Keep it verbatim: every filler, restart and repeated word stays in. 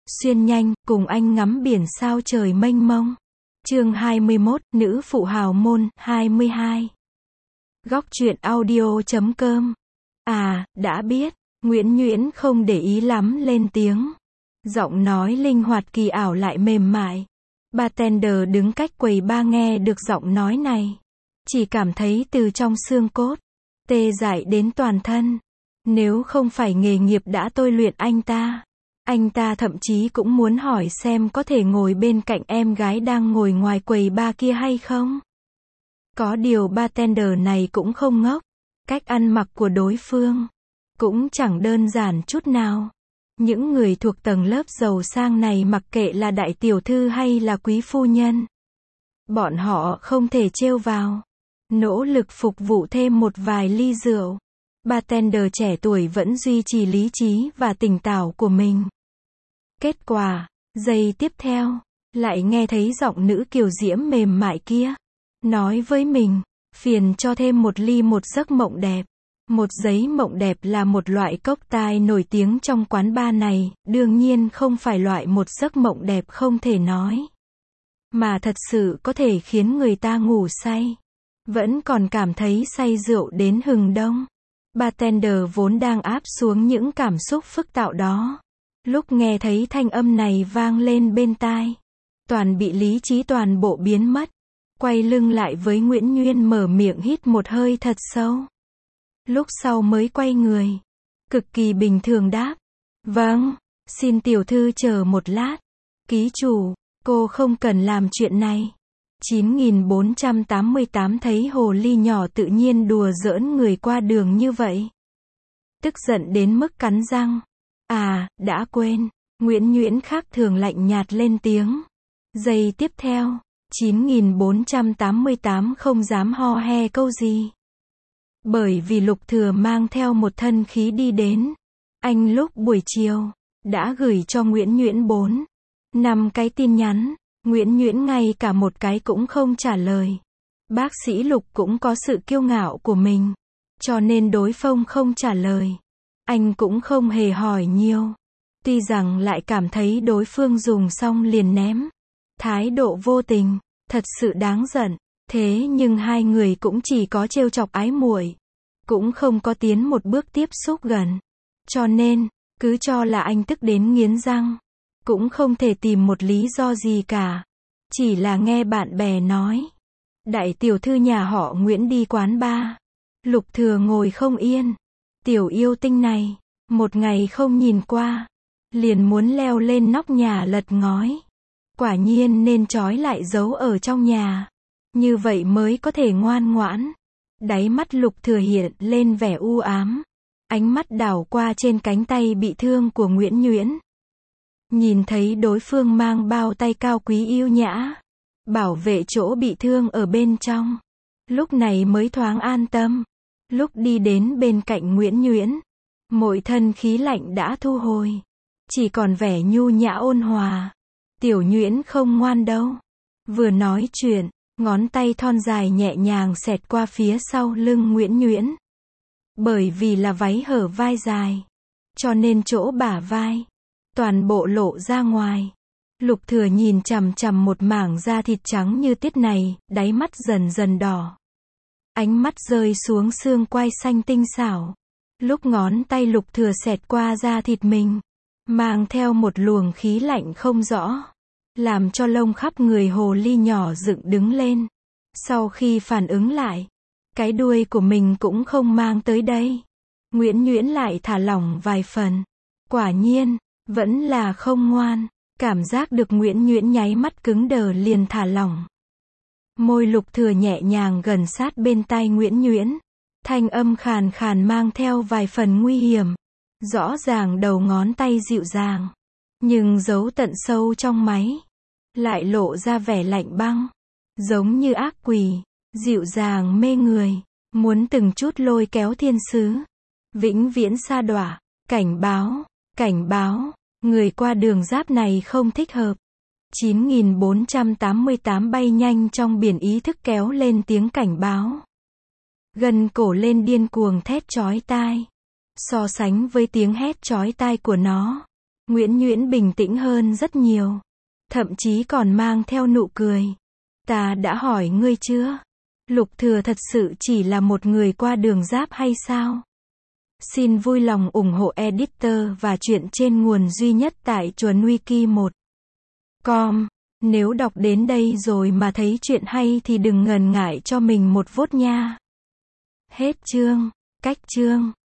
xuyên nhanh, cùng anh ngắm biển sao trời mênh mông. Chương hai mươi mốt, nữ phụ hào môn, hai mươi hai. Góc truyện audio chấm com. À, đã biết. Nguyễn Nhuyễn không để ý lắm lên tiếng. Giọng nói linh hoạt kỳ ảo lại mềm mại. Bartender đứng cách quầy bar nghe được giọng nói này. Chỉ cảm thấy từ trong xương cốt, tê dại đến toàn thân. Nếu không phải nghề nghiệp đã tôi luyện anh ta, anh ta thậm chí cũng muốn hỏi xem có thể ngồi bên cạnh em gái đang ngồi ngoài quầy bar kia hay không. Có điều bartender này cũng không ngốc. Cách ăn mặc của đối phương cũng chẳng đơn giản chút nào. Những người thuộc tầng lớp giàu sang này mặc kệ là đại tiểu thư hay là quý phu nhân, bọn họ không thể trêu vào. Nỗ lực phục vụ thêm một vài ly rượu. Bartender trẻ tuổi vẫn duy trì lý trí và tỉnh táo của mình. Kết quả, giây tiếp theo, lại nghe thấy giọng nữ kiều diễm mềm mại kia nói với mình, phiền cho thêm một ly một giấc mộng đẹp. Một giấc mộng đẹp là một loại cocktail nổi tiếng trong quán bar này, đương nhiên không phải loại một giấc mộng đẹp không thể nói, mà thật sự có thể khiến người ta ngủ say, vẫn còn cảm thấy say rượu đến hừng đông. Bartender vốn đang áp xuống những cảm xúc phức tạp đó. Lúc nghe thấy thanh âm này vang lên bên tai, toàn bị lý trí toàn bộ biến mất. Quay lưng lại với Nguyễn Nhuyễn mở miệng hít một hơi thật sâu. Lúc sau mới quay người, cực kỳ bình thường đáp. Vâng, xin tiểu thư chờ một lát. Ký chủ, cô không cần làm chuyện này. chín nghìn bốn trăm tám mươi tám thấy hồ ly nhỏ tự nhiên đùa giỡn người qua đường như vậy. Tức giận đến mức cắn răng. À, đã quên. Nguyễn Nhuyễn khác thường lạnh nhạt lên tiếng. Giây tiếp theo, chín nghìn bốn trăm tám mươi tám không dám ho he câu gì. Bởi vì Lục Thừa mang theo một thân khí đi đến. Anh lúc buổi chiều đã gửi cho Nguyễn Nhuyễn bốn, năm cái tin nhắn. Nguyễn Nhuyễn ngay cả một cái cũng không trả lời. Bác sĩ Lục cũng có sự kiêu ngạo của mình, cho nên đối phương không trả lời, anh cũng không hề hỏi nhiều. Tuy rằng lại cảm thấy đối phương dùng xong liền ném, thái độ vô tình, thật sự đáng giận. Thế nhưng hai người cũng chỉ có trêu chọc ái muội, cũng không có tiến một bước tiếp xúc gần. Cho nên, cứ cho là anh tức đến nghiến răng, cũng không thể tìm một lý do gì cả. Chỉ là nghe bạn bè nói, đại tiểu thư nhà họ Nguyễn đi quán bar. Lục Thừa ngồi không yên. Tiểu yêu tinh này, một ngày không nhìn qua, liền muốn leo lên nóc nhà lật ngói. Quả nhiên nên trói lại giấu ở trong nhà, như vậy mới có thể ngoan ngoãn. Đáy mắt Lục Thừa hiện lên vẻ u ám. Ánh mắt đảo qua trên cánh tay bị thương của Nguyễn Nhuyễn. Nhìn thấy đối phương mang bao tay cao quý yêu nhã, bảo vệ chỗ bị thương ở bên trong. Lúc này mới thoáng an tâm. Lúc đi đến bên cạnh Nguyễn Nhuyễn, mỗi thân khí lạnh đã thu hồi, chỉ còn vẻ nhu nhã ôn hòa. Tiểu Nhuyễn không ngoan đâu. Vừa nói chuyện, ngón tay thon dài nhẹ nhàng xẹt qua phía sau lưng Nguyễn Nhuyễn. Bởi vì là váy hở vai dài, cho nên chỗ bả vai toàn bộ lộ ra ngoài. Lục Thừa nhìn chằm chằm một mảng da thịt trắng như tiết này, đáy mắt dần dần đỏ. Ánh mắt rơi xuống xương quai xanh tinh xảo. Lúc ngón tay Lục Thừa xẹt qua da thịt mình, mang theo một luồng khí lạnh không rõ, làm cho lông khắp người hồ ly nhỏ dựng đứng lên. Sau khi phản ứng lại, cái đuôi của mình cũng không mang tới đây. Nguyễn Nhuyễn lại thả lỏng vài phần. Quả nhiên, vẫn là không ngoan. Cảm giác được Nguyễn Nhuyễn nháy mắt cứng đờ liền thả lỏng. Môi Lục Thừa nhẹ nhàng gần sát bên tai Nguyễn Nhuyễn. Thanh âm khàn khàn mang theo vài phần nguy hiểm. Rõ ràng đầu ngón tay dịu dàng, nhưng giấu tận sâu trong máy, lại lộ ra vẻ lạnh băng, giống như ác quỷ, dịu dàng mê người, muốn từng chút lôi kéo thiên sứ. Vĩnh viễn sa đọa. Cảnh báo, cảnh báo, người qua đường giáp này không thích hợp. chín nghìn bốn trăm tám mươi tám bay nhanh trong biển ý thức kéo lên tiếng cảnh báo. Gần cổ lên điên cuồng thét chói tai. So sánh với tiếng hét chói tai của nó, Nguyễn Nhuyễn bình tĩnh hơn rất nhiều. Thậm chí còn mang theo nụ cười. Ta đã hỏi ngươi chưa? Lục Thừa thật sự chỉ là một người qua đường giáp hay sao? Xin vui lòng ủng hộ editor và truyện trên nguồn duy nhất tại chuồn wiki một chấm com. Nếu đọc đến đây rồi mà thấy chuyện hay thì đừng ngần ngại cho mình một vote nha. Hết chương. Cách chương.